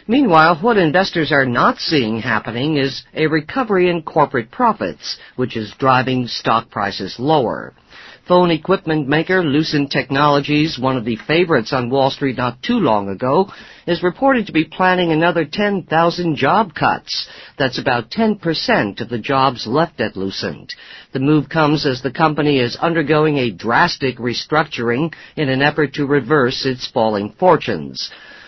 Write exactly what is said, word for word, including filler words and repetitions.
Meanwhile, what investors are not seeing happening is a recovery in corporate profits, which is driving stock prices lower. Phone equipment maker Lucent Technologies, one of the favorites on Wall Street not too long ago, is reported to be planning another ten thousand job cuts. That's about ten percent of the jobs left at Lucent. The move comes as the company is undergoing a drastic restructuring in an effort to reverse its falling fortunes.